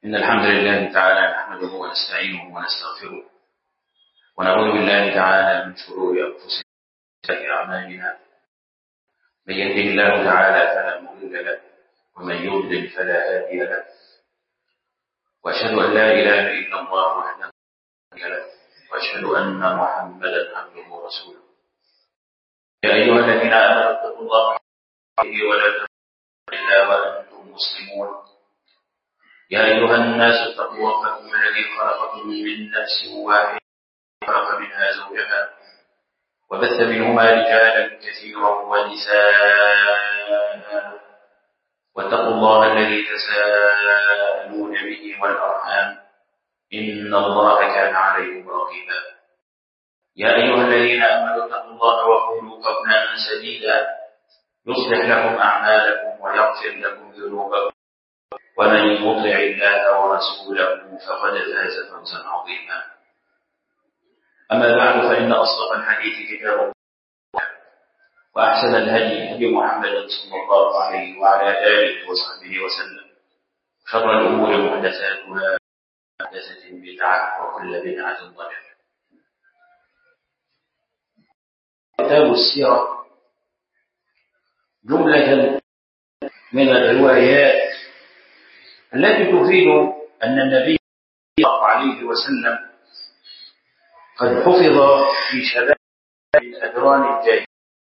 إن الحمد لله تعالى نحمده ونستعينه ونستغفره ونعوذ بالله تعالى من شرور أنفسنا وسيئات أعمالنا. من يهده الله تعالى فلا مضل له ومن يضلل فلا هادي له، وأشهد أن لا إله إلا الله وحده لا شريك له، وأشهد أن محمدا عبده ورسوله. يا أيها الذين آمنوا اتقوا الله ولا تموتن إلا وأنتم مسلمون. يا أيها الناس اتقوا ربكم الذي خلقكم من نفس واحدة وخلق منها زوجها وبث منهما رجالا كثيرا ونساء، واتقوا الله الذي تساءلون به والأرحام إن الله كان عليكم رقيبا. يا أيها الذين آمنوا اتقوا الله وقولوا قولا سديدا يصلح لكم أعمالكم ويغفر لكم ذنوبكم، ومن يطع الله ورسوله فقد فاز فوزا عظيما. أما بعد، فإن أصدق الحديث كتاب الله، وأحسن الهدي هدي محمد صلى الله عليه وعلى آله وصحبه وسلم، شر الأمور محدثاتها، محدثة بدعة وكل بدعة ضلالة. كتاب السيرة جملة من الروايات التي تفيد أن النبي صلى الله عليه وسلم قد حفظ في شباب الأدران الجاهلية،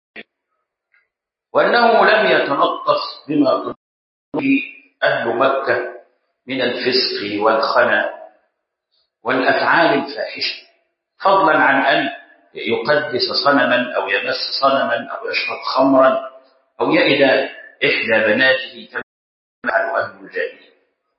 وأنه لم يتلطف بما قام به أهل مكة من الفسق والخنا والأفعال الفاحشة، فضلا عن أن يقدس صنما أو يمس صنما أو يشرب خمرا أو يئد إحدى بناته كما يفعل أهل الجاهلية.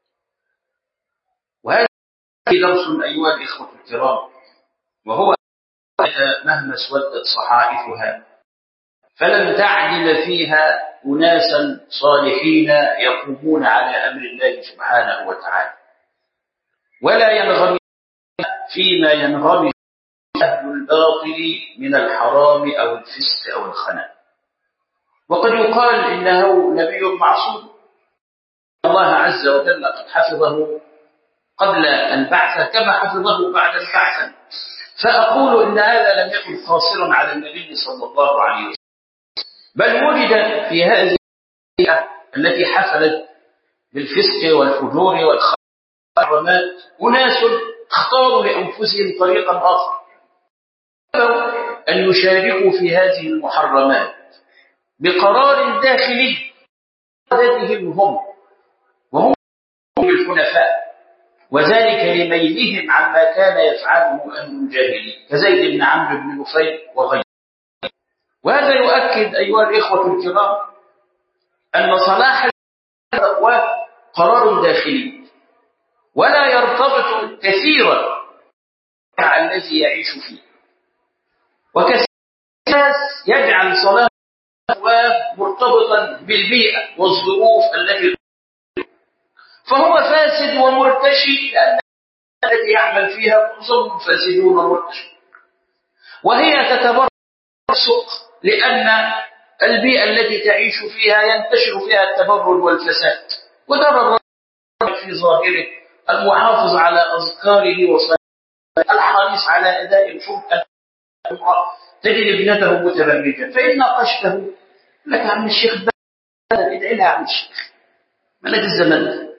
وهذا درس أيها الإخوة الكرام، وهو مهما اسودت صحائفها فلم تعدل فيها أناسا صالحين يقومون على أمر الله سبحانه وتعالى، ولا ينغمس فيما ينغمس أهل الباطل من الحرام أو الفسق أو الخنا. وقد يقال إنه نبي معصوم، الله عز وجل قد حفظه قبل البعث كما حفظه بعد البعث، فأقول إن هذا لم يكن قاصرا على النبي صلى الله عليه وسلم، بل وجد في هذه التي حفلت بالفسق والفجور والحرامات أناس اختاروا لأنفسهم طريقا آخر، أن يشاركوا في هذه المحرمات بقرار داخلي ذاتهم وهم الحنفاء، وذلك لميلهم عما كان يفعله أهل الجاهلية كزيد بن عمرو بن نفيل وغيره. وهذا يؤكد أيها الإخوة الكرام أن صلاح التقوى قرار داخلي، ولا يرتبط كثيرا مع الذي يعيش فيه، وكثير يجعل صلاح التقوى مرتبطا بالبيئة والظروف التي، فهو فاسد ومرتشي، لأن التي يعمل فيها معظمهم فاسدون ومرتشون، وهي تتبرع بالسوق لأن البيئة التي تعيش فيها ينتشر فيها التبرج والفساد، وترى في ظاهره المحافظ على أذكاره وصلاته الحريص على أداء الفرقة، تجد ابنته متبرجة فإن ناقشته لك عم الشيخ ادعي لها عم الشيخ ملك الزمن،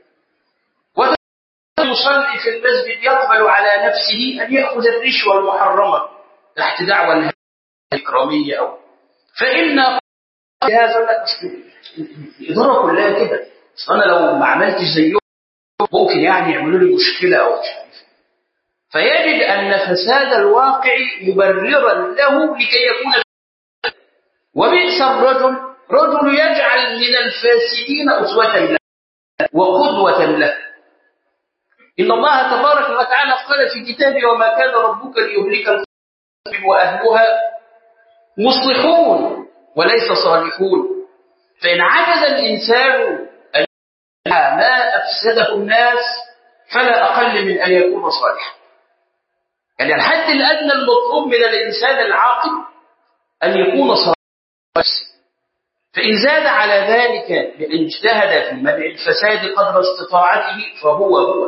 يصلي في المسجد يقبل على نفسه أن يأخذ الرشوة المحرمة تحت دعوى الإكرامية، أو فإن هذا لا إدارة كلها كده، أنا لو ما عملتش زيهم ممكن يعني يعملوا لي مشكلة أو مش عارف. فيجد أن فساد الواقع مبررا له لكي يكون وبئس رجل يجعل من الفاسدين أسوة له وقدوة له. إن الله تبارك وتعالى قال في كتابه: وما كان ربك ليهلك القرى وأهلها مصلحون وليس صالحون. فإن عجز الإنسان أن يمنع ما أفسده الناس فلا أقل من أن يكون صالحا. يعني الحد الأدنى المطلوب من الإنسان العاقل أن يكون صالحا، فإن زاد على ذلك بأن اجتهد في منع الفساد قدر استطاعته فهو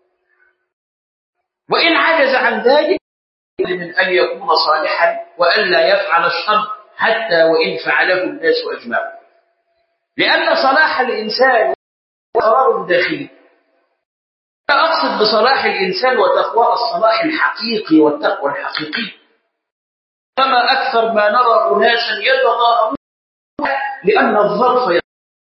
وإن عجز عن ذلك من أن يكون صالحا وألا يفعل الشر حتى وإن فعله الناس أجمعون، لأن صلاح الإنسان قرار داخلي. لا أقصد بصلاح الإنسان وتقوى الصلاح الحقيقي والتقوى الحقيقي، كما أكثر ما نرى أناسا يتظاهرون لأن الظرف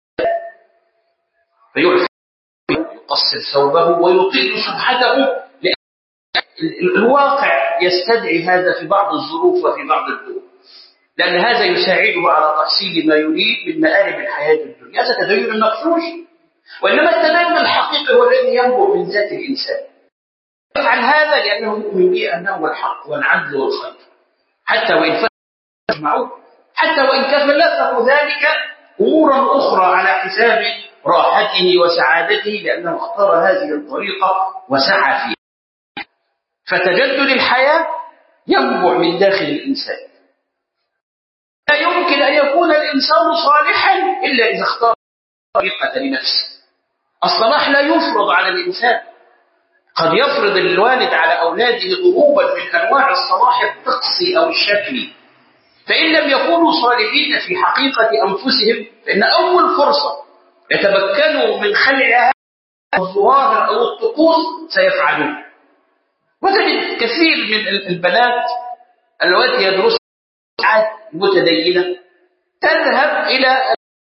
يقصر ثوبه ويطيل سبحته، لأن الواقع يستدعي هذا في بعض الظروف وفي بعض الظروف، لأن هذا يساعده على تحصيل ما يريد من مآرب الحياة الدنيا. هذا تدين مغشوش، وإنما التدين الحقيقي هو الذي ينبع من ذات الإنسان. يفعل هذا لأنه يؤمن به أنه الحق والعدل والخير، حتى وإن فعل حتى وإن كفلته ذلك أمورا أخرى على حساب راحته وسعادته، لأنه اختار هذه الطريقة وسعى فيها. فتجدد الحياة ينبع من داخل الإنسان. لا يمكن أن يكون الإنسان صالحا إلا إذا اختار طريقة لنفسه. الصلاح لا يفرض على الإنسان، قد يفرض الوالد على أولاده ضروبا من أنواع الصلاح الطقسي أو الشكلي، فإن لم يكونوا صالحين في حقيقة أنفسهم فإن أول فرصة يتمكنوا من خلعها الظواهر أو الطقوس سيفعلون. وتجد كثير من البنات اللواتي يدرسن متدينة تذهب إلى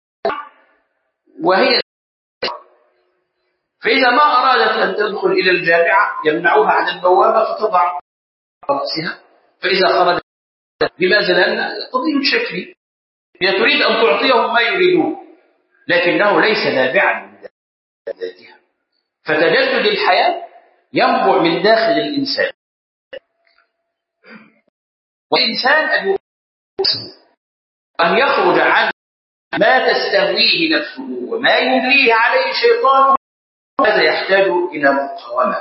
وهي، فإذا ما أرادت أن تدخل إلى الجامعة يمنعوها عن البوابة فتضع رأسها، فإذا خرجت لماذا؟ لأن قضية شكلي، هي تريد أن تعطيهم ما يريدون، لكنه ليس نابعا من ذاتها. فتجدد الحياة ينبع من داخل الإنسان، والإنسان أن يخرج عن ما تستهويه نفسه وما يمليه عليه شيطانه، هذا يحتاج إلى مقاومة.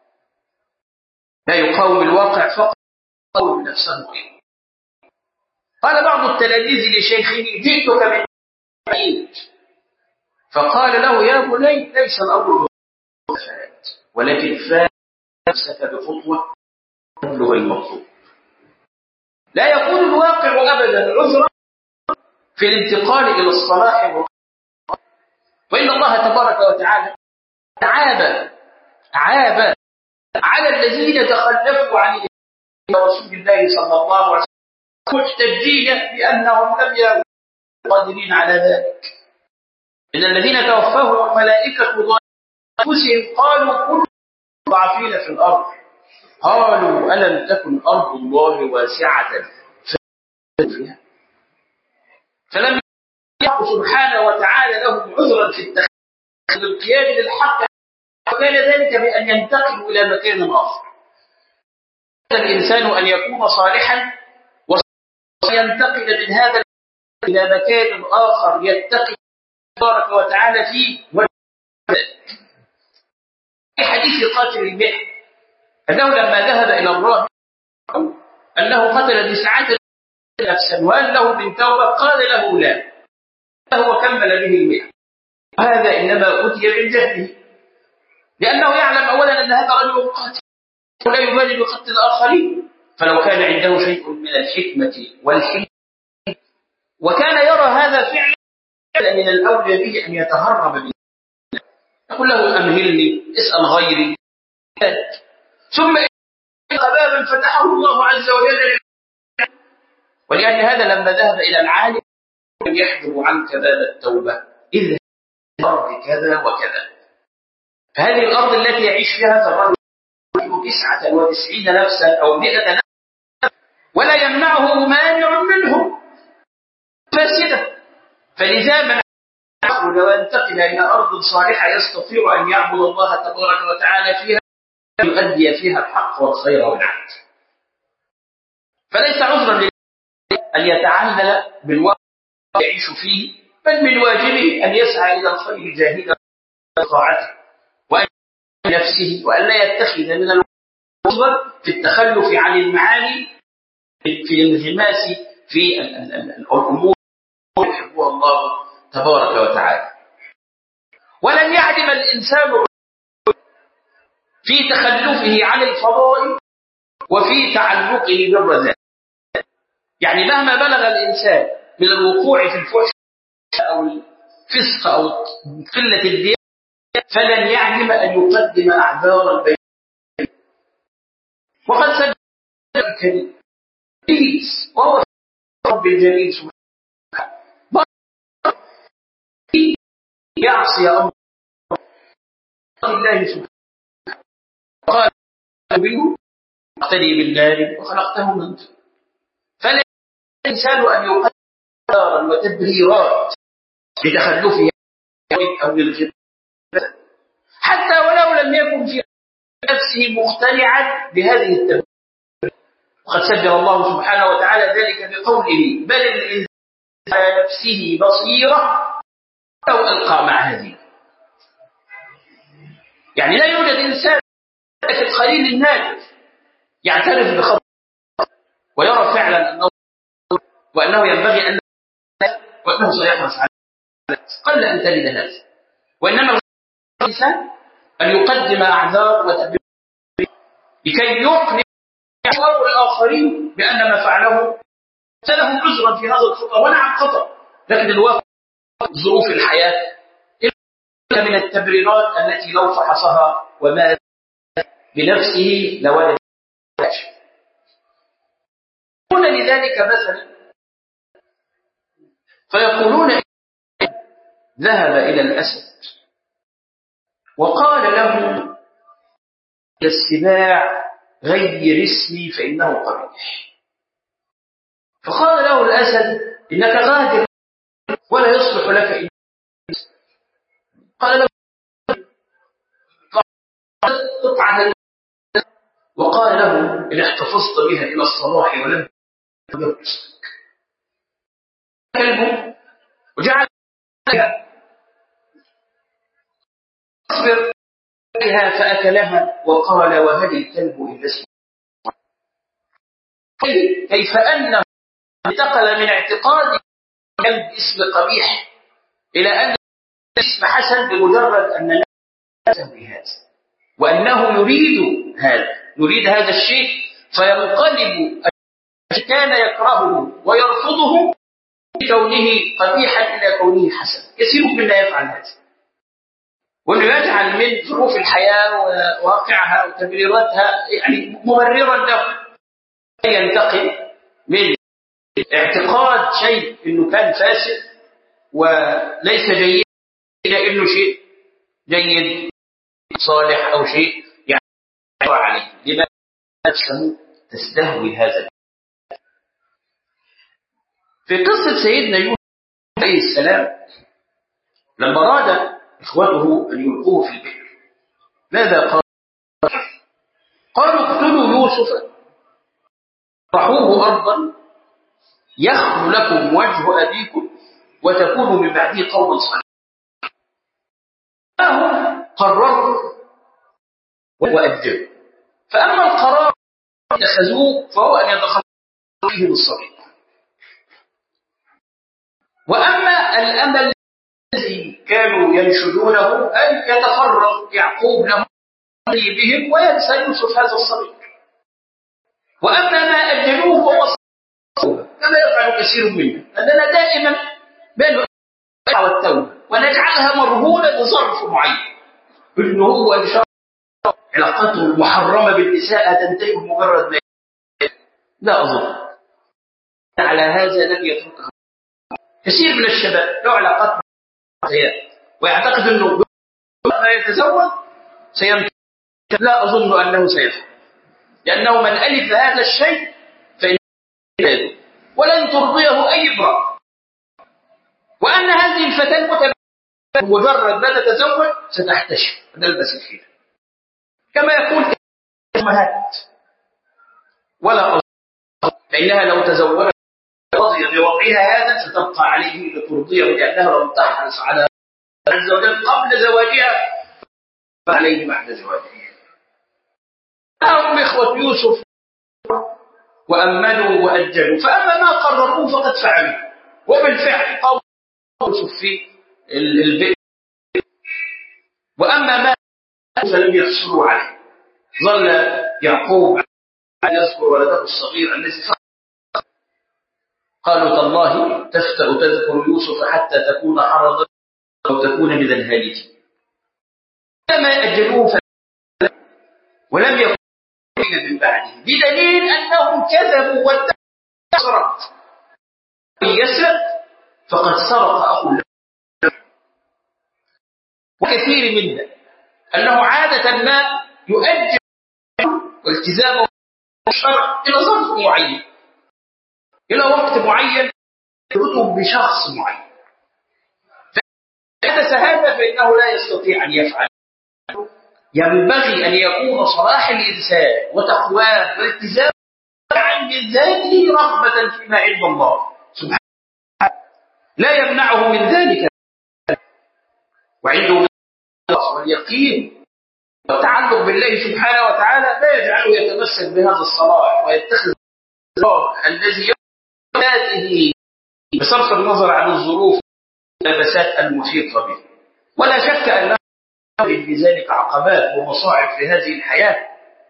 لا يقاوم الواقع فقط، يقاوم نفسه. قال بعض التلاميذ لشيخه: جئتك من بعيد، فقال له: يا بني، ليس الأمر بالفعل، ولكن فانسك بخطوة تبلغ المطلوب. لا يكون الواقع أبدا عذرا في الانتقال إلى الصلاح، وإن الله تبارك وتعالى عاب على الذين تخلفوا عن رسول الله صلى الله عليه وسلم محتجين بأنهم لم يكونوا قادرين على ذلك. إن الذين توفاهم الملائكة أنفسهم قالوا كل ضعفين في الأرض، قالوا ألم تكن أرض الله واسعة فيها، فلم يكن سبحانه وتعالى لهم عذرا في القيام للحق، وكان ذلك بأن ينتقلوا إلى مكان آخر. الإنسان أن يكون صالحا وينتقل من هذا إلى مكان آخر يتقي تبارك وتعالى فيه. في حديث قاتل المئة أنه لما ذهب إلى الراهب أنه قتل 9 نفسا وهل له من توبة؟ قال له لا، فهو كمل به 100. هذا إنما أتي من جهله، لأنه يعلم أولا أن هذا رجل قاتل ولا يبالي بقتل الآخرين، فلو كان عنده شيء من الحكمة والحكمة وكان يرى هذا فعلا من الأولى به أن يتهرب به، يقول له أمهلني، اسأل غيري، ثم بابا فتحه الله عز وجل. ولأن هذا لما ذهب إلى العالم يحجب عنك باب التوبة، إذ الأرض كذا وكذا، فهذه الأرض التي يعيش فيها هذا الرجل 99 نفسا أو 100 نفسا ولا يمنعه مانع منهم فاسدة، فلذا من يخرج وينتقل إلى أرض صالحة يستطيع أن يعبد الله تبارك وتعالى فيها، يؤدي فيها الحق والخير والعدل. فليس عذرا أن يتعلل بالواقع يعيش فيه، بل من واجبه أن يسعى إلى الخير جاهدا بطاعته وأن نفسه، وأن لا يتخذ من العذر في التخلف عن المعاني، في الانغماس في الأمور يحبها الله تبارك وتعالى. ولن يعدم الإنسان في تخلفه عن الفضائل وفي تعلقه بالرذائل. يعني مهما بلغ الإنسان من الوقوع في الفحش أو الفسق أو قلة الديانة فلن يعدم أن يقدم أعذار البيت. وقد سجل الكريم إبليس وهو رب الجليل سبحانه يعصي أمر الله سبحانه قال منه اقتدي بالله وخلقته من طين. فلا الإنسان أن يقدم أعذارا وتبريرات لتخلفه أو للغير حتى ولو لم يكن في نفسه مقتنعا بهذه التبريرات. وقد سجل الله سبحانه وتعالى ذلك بقوله بل الإنسان على نفسه بصيرة لو ألقى معاذيره. يعني لا يوجد إنسان الخليل الناجح يعترف بخطأ ويرى فعلا وأنه ينبغي أن وأنه سيحرص على قل أن تلد هذا. وإنما الإنسان أن يقدم أعذار وتبرير لكي يقنع الآخرين بأن ما فعله لهم عذرا في هذا الخطأ. ونعم خطأ، لكن الواقع ظروف الحياة من التبريرات التي لو فحصها وما بنفسه لوجد شيء. يقولون لذلك مثلا فيقولون ذهب إلى الأسد وقال له السباع غير اسمي فإنه قبيح. فقال له الأسد إنك غادر ولا يصلح لك إلا قال له وقال له إن احتفظت بها إلى الصلاح ولم تجرسك كلبه وجعل أصبر بها فأكلها وقال وهل الكلب إلا اسمه. كيف أنه انتقل من اعتقاد كلب اسم قبيح إلى أن اسم حسن بمجرد أن لا يسوي هذا وأنه يريد هذا الشيء فينقلب كان يكرهه ويرفضه بكونه قبيحا إلى كونه حسن. كثير منا يفعل هذا، وأنه يجعل من ظروف الحياة وواقعها وتبريراتها يعني مبررا له ينتقل من اعتقاد شيء إنه كان فاسد وليس جيد إلى إنه شيء جيد صالح أو شيء يعني عليه. لما نفسه تستهوي هذا. في قصة سيدنا يوسف عليه السلام لما أراد إخوته أن يلقوه في البئر ماذا قال؟ قالوا اقتلوا يوسف طرحوه أرضا يخل لكم وجه أبيكم وتكونوا من بعده قوما صالحين. فهم قرروا وأجلوا. فأما القرار اتخذوه فهو أن يتخلصوا فيه بالصبي. وأما الأمل الذي كانوا ينشدونه أن يتفرغ يعقوب لهم بهم وينسى يوسف هذا الصبي. وأما ما أجلوه فهو كما يفعل كثير منا أننا دائما بين والتوبة ونجعلها مرهونة لظرف معين إنه هو إن شاء الله علاقته المحرمة بالنساء تنتهي بمجرد ما لا أظن على هذا لن يتركها. كثير من الشباب له علاقات ويعتقد أنه ما يتزوج سيمتلك. لا أظن أنه سيفعل، لأنه من ألف هذا الشيء فإنه ولن ترضيه أي امرأة. وأن هذه الفتاة مجرد ما تتزوج ستحتشم وتلبس الحجاب كما يقول الأمهات. ولا أظن فإنها لو تزوجت رضي بوضعها هذا ستبقى عليه لترضيه لأنها لم تحرص على عز وجل قبل زواجها فعليه بعد زواجها. هم إخوة يوسف وأمنوا وأجلوا. فأما ما قرروا فقد فعلوا وبالفعل قاموا في البئر، وأما ما فلم يحصلوا عليه. ظل يعقوب يذكر ولده الصغير الذي قالوا تالله تفتأ تذكر يوسف حتى تكون حرضا أو تكون من الهالكين. لما أجلوه ولم يكن من بعده، بدليل أنهم كذبوا واتسرق. يسرق فقد سرق أخو له. وكثير منا أنه عادة ما يؤجل والتزامه الشرع إلى ظرف معين، إلى وقت معين يرتبط بشخص معين. فحدث هذا فإنه لا يستطيع أن يفعل. ينبغي أن يكون صلاح الإنسان وتقواه والتزامه من ذاته رغبة فيما عند الله سبحانه، لا يمنعه من ذلك. وعنده واليقين والتعلق بالله سبحانه وتعالى لا يجعله يتمسك بهذا الصلاح ويتخذ القرار الذي ذاته بصرف النظر عن الظروف واللبسات المحيطة به. ولا شك أنه بذلك عقبات ومصاعب في هذه الحياة،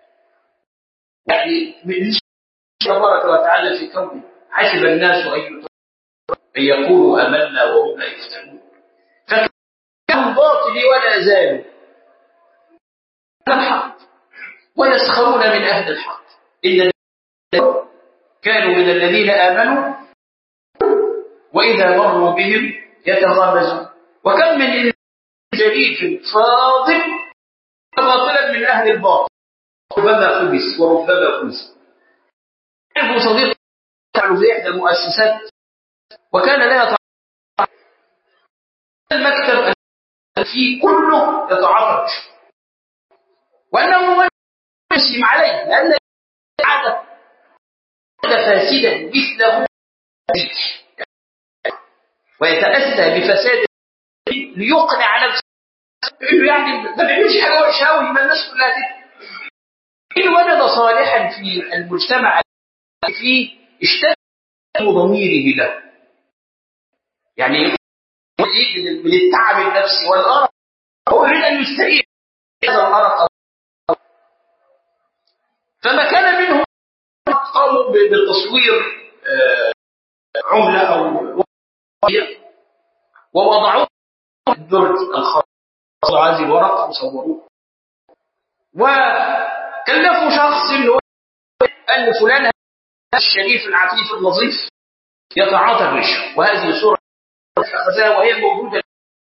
يعني من تبارك وتعالى في كونه حسب الناس أن يقولوا آمنا وهم لا يفتنون، فكانوا باطل ولا زالوا الحق ويسخرون من أهل الحق. إن كانوا من الذين آمنوا وإذا مروا بهم يتغامزون. وكم من جريف فاضل باطلا من أهل الباطل ربما خبث وربما خبث. عنده صديق يعمل في إحدى المؤسسات وكان لا يتعاطى المكتب فيه كله يتعاطى، وأنه يسلم عليه لأن عادة فاسدا مثله ويتأسى بفساد ليقنع نفسه يعني ما بيعملش حاجة وحشة أوي ما الناس كلها كده. إن وجد صالحا في المجتمع فيه اشتد ضميره له، يعني من التعب النفسي والأرق هو يريد أن يستريح هذا الأرق. فما كان منهم قاموا بالتصوير عملة أو ووضعوه الدرج الخاص هذه الورقة وصوروه وكلفوا شخص أن فلان الشريف العفيف النظيف يتعاطى الرشوة، وهذه صورة أخذها وهي موجودة.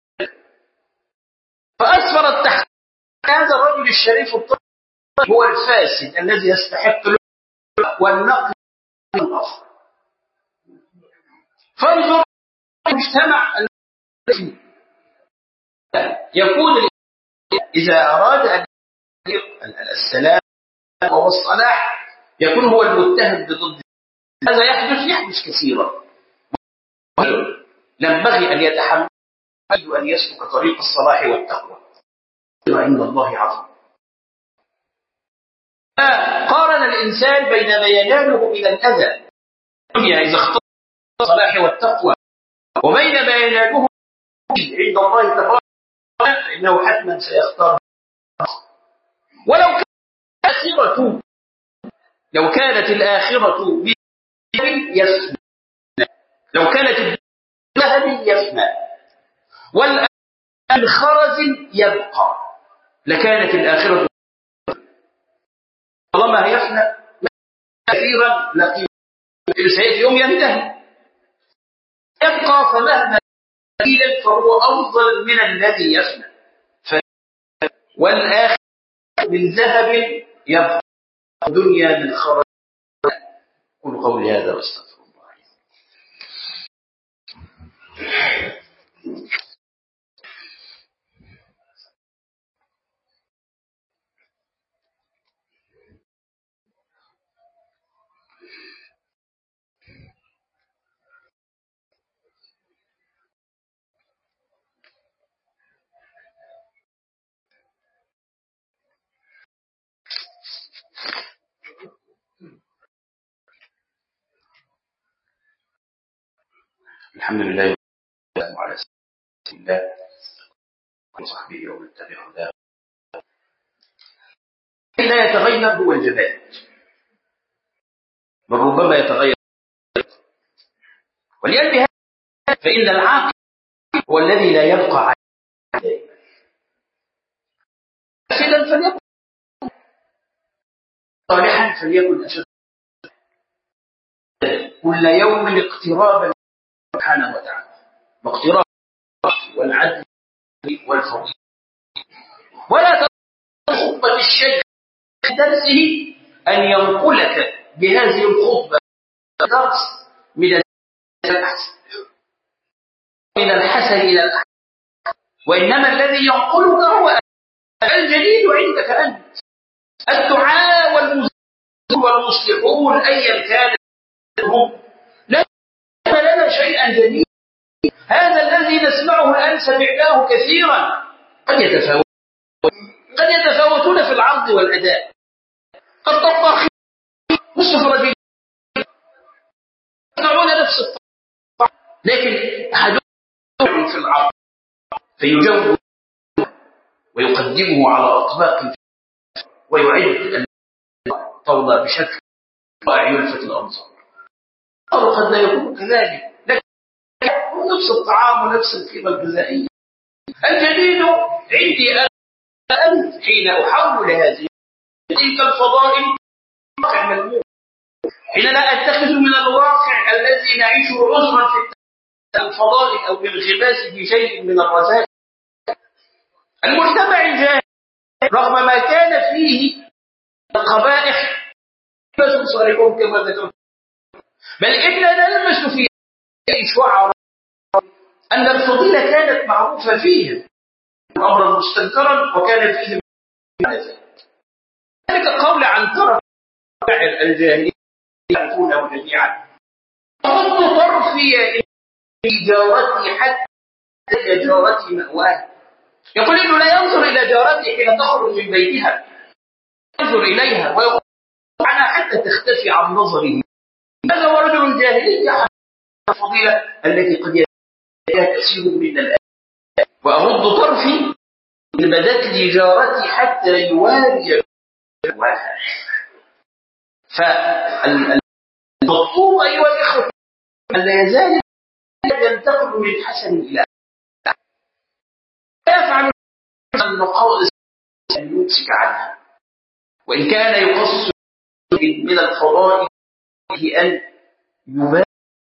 فأسفر التحقيق هذا الرجل الشريف الطيب هو الفاسد الذي يستحق والنقل من الأصل. فانظر المجتمع الذي يكون إذا أراد أن السلام والصلاح يكون هو المتهم بضد هذا. يحدث كثيرا. ينبغي أن يتحمل أن يسلك طريق الصلاح والتقوى عند الله عظيم. قارن الإنسان بين ما يناله من الأذى إذا اختار الصلاح والتقوى وبين ما يناله عند الله تبارك وتعالى، فإنه حتما سيختار. لو كانت الآخرة يفنى، لو كانت الذهب يفنى والآن خرز يبقى لكانت الآخرة طالما يفنى كثيرا لقيمة سيأتي يوم ينتهي يبقى، فمهما قليلا فهو أفضل من الذي يفنى. والآخر من ذهب يبقى دنيا من خرج. قل قولي هذا واستغفر الله. الحمد الحمد لله وعلى سبيل الله وصحبه ومن تبع هداه. لا يتغير هو الجمال، بل ربما يتغير. ولأجل هذا فإن العاقل هو الذي لا يبقى عليه فاسدا فليكن صالحا فليكن أشد كل يوم اقترابا سبحانه وتعالى، واقتراب والعدل والفضل. ولا خطبة الشيخ في درسه أن ينقلك بهذه الخطبة درس من الحسن إلى الأحسن، وإنما الذي ينقلك هو الجديد عندك أنت. الدعاء والمصلحون أيا كان هم لا لنا شيئا جديد. هذا الذي نسمعه الآن سمعناه كثيرا، قد يتفاوتون في العرض والأداء. قد طباخين نصف رجل يصنعون نفس الطبع، لكن أحدهم في العرض فيجود ويقدمه على أطباق ويعد الطاولة بشكل رائع يلفت الأنظار. قد لا يكون كذلك، لكن نفس الطعام ونفس القيمة الغذائية. الجديد عندي أنا حين أحول هذه تلك الفضائل واقع ملموس، حين لا أتخذ من الواقع الذي نعيشه عذرا في الفضائل أو بالانغماس في شيء من الرذائل. المجتمع الجاهلي رغم ما كان فيه القبائح بس صالحون كما ذكرت، بل إننا نلمس في شعر أن الفضيلة كانت معروفة فيهم أمرا مستنكرا، وكان فيهم ذلك قول عن ترك الجاهلية يعرفونه جميعا. أغض طرفي في جارتي حتى جارتي مأواه. يقول إنه لا ينظر إلى جارتي حين تخرج من بيتها، ينظر إليها ويقول عنها حتى تختفي عن نظره. هذا هو رجل جاهلي يحمل الفضيلة التي قد يأتيها كثير من الآن. وأغض طرفي إن بدت لي جارتي حتى يواري مأواها. فالمطلوب أيها الإخوة أن لا يزال ينتقل من حسن إلى لا يفعل النقائص أن يمسك عنها، وإن كان يقص من الفضائل أن يبالغ.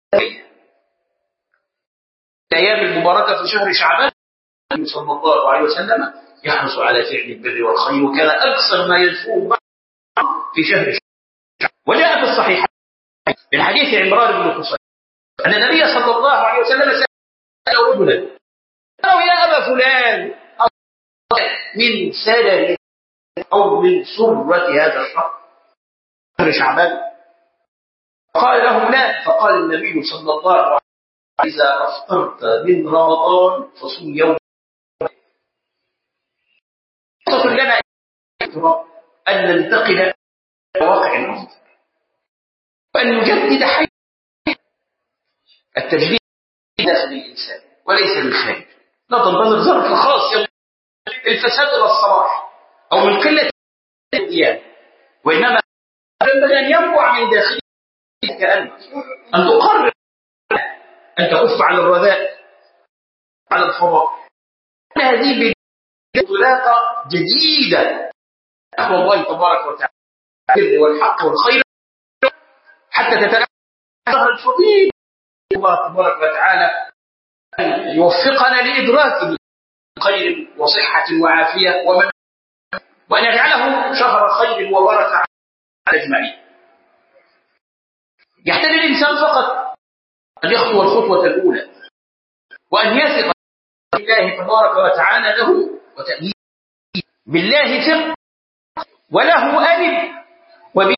الأيام المباركة في شهر شعبان صلى الله عليه وسلم يحرص على فعل البر والخير، وكان أكثر ما يدفعه في شهر شعبان. وجاء في الصحيح من حديث عمران بن حصين أن النبي صلى الله عليه وسلم سأل رجلا قالوا يا أبا فلان من سلل أو من سرة هذا الشهر شهر شعبان؟ قال لهم لا. فقال النبي صلى الله عليه وسلم إذا أفطرت من رمضان فصم يوم. قصة لنا أن ننتقل إلى واقع الأرض وأن نجدد حي التجديد داخل الإنسان وليس بالخارج. لا تنتظر ظرف خاص الفساد والصلاح أو من قلة الديانة، وإنما ينبغي أن ينبع من داخلك أن تقرر أن تكف عن الرذائل على الفضاء. هذه انطلاقة جديدة نحو الله تبارك وتعالى البر والحق والخير حتى تتأثر الفضيل. الله تبارك وتعالى أن يوفقنا لإدراكه خير وصحة وعافية وأن يجعله شهر خير وبركة على أجمعين. يحتاج الإنسان فقط أن يخطو الخطوة الأولى وأن يثق بالله تبارك وتعالى له وتأمين بالله ثق وله ألم وبه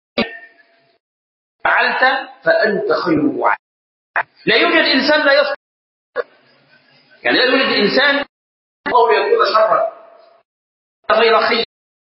فعلت فأنت خير معين. لا يوجد إنسان لا يصدق، يعني لا يوجد إنسان الله يكون شرا غير خير،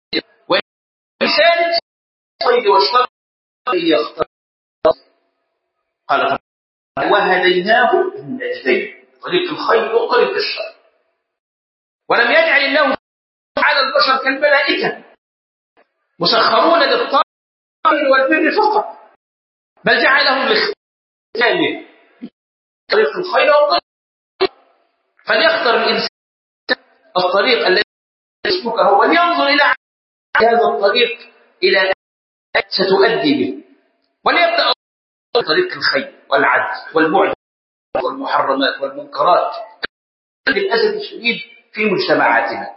وإنسان خير والشر يختار. قال وهديناه النجدين، طريق الخير وطريق الشر. ولم يجعل الله على البشر كالملائكة مسخرون للطاعة والبر فقط، بل جعلهم لاختيار طريق الخير والطريق. فليختر الإنسان الطريق الذي يسلكه ولينظر إلى هذا الطريق إلى ستؤدي به، وليبدأ طريق الخير والعدل والبعد والمحرمات والمنكرات للأسف الشديد في مجتمعاتنا،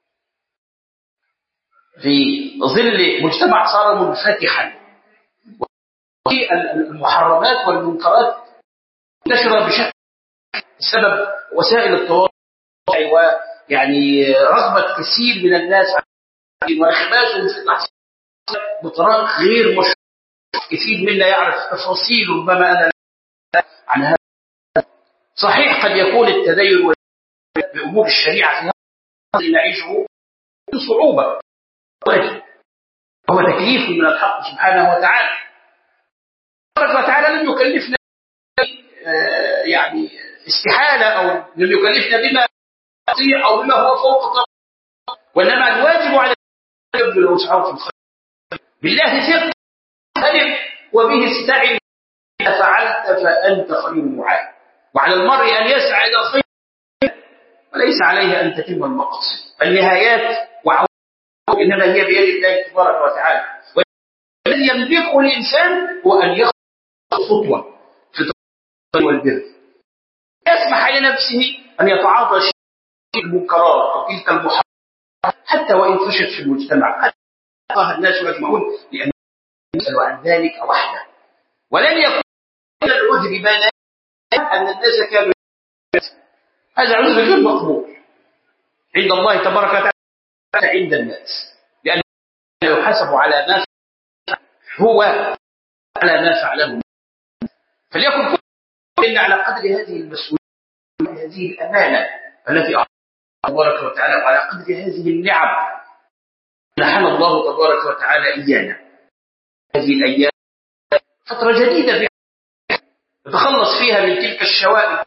في ظل مجتمع صار منفتحا المحرمات والمنكرات نشر بشكل بسبب وسائل التواصل، ويعني رغبة كثير من الناس وانخماسهم في التحصيل بطرق غير مشروعة. كثير منا يعرف تفاصيل ربما أنا عن هذا. صحيح قد يكون التدين بأمور الشريعة في هذا نعيشه بصعوبة، ولكن هو تكليف من الحق سبحانه وتعالى. الله تعالى لم يكلفنا يعني استحالة، أو لم يكلفنا بما يستطيع أو بما هو فوق طاقته، وإنما الواجب على يبذل وسعه في الخير. بالله ثق وبه استعن، إذا فعلت فأنت خير معان. وعلى المرء أن يسعى إلى الخير وليس عليه أن تتم المقاصد. النهايات إنما هي بيد الله تبارك وتعالى، والذي يملكه الإنسان هو أن يخطو خطوة في الطريق والبر، يسمح لنفسه أن يتعاطى شيء المنكرات أو تلك المحرمات حتى وإن فشت في المجتمع، حتى الناس يجمعون لأن يسألوا عن ذلك وحده. ولن يكون العذر بنا أن الناس كانوا هذا عذر غير مقبول عند الله تبارك وتعالى عند الناس، لأنه يحاسب على ما هو على ما فعله. فليكن كل على قدر هذه المسؤولية، هذه الأمانة التي أعطاها تبارك وتعالى، وعلى قدر هذه النعم نحن الله تبارك وتعالى إيانا. هذه الأيام فترة جديدة نتخلص فيها من تلك الشوائب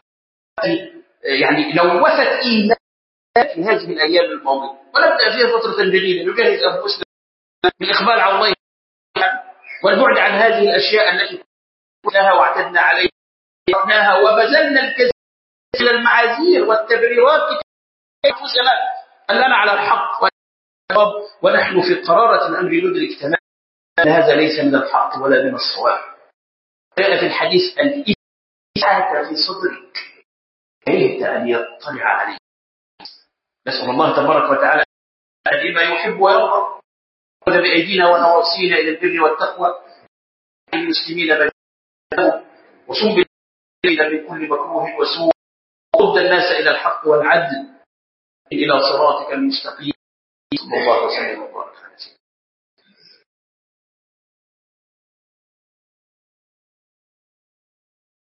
يعني لوثت إيمان في هذه الأيام الماضية، ونبدأ فيها فترة جديدة نجهز أنفسنا بالإقبال على الله والبعد عن هذه الأشياء التي كنا واعتدنا عليها وبذلنا الكثير من المعاذير والتبريرات أنفسنا أننا على الحق، ونحن في قرارة الأمر ندرك تماما أن هذا ليس من الحق ولا من الصواب. جاء في الحديث الإسعاف في صدرك كرهت أن يطلع عليه. نسأل الله تبارك وتعالى بما يحب ويرضى، بأيدينا ونواصينا إلى البر والتقوى، المسلمين بجانب وصوب إلى من كل مكروه وسوء، ورد الناس إلى الحق والعدل إلى صراطك المستقيم. صلى الله وسلم وبارك على سيدنا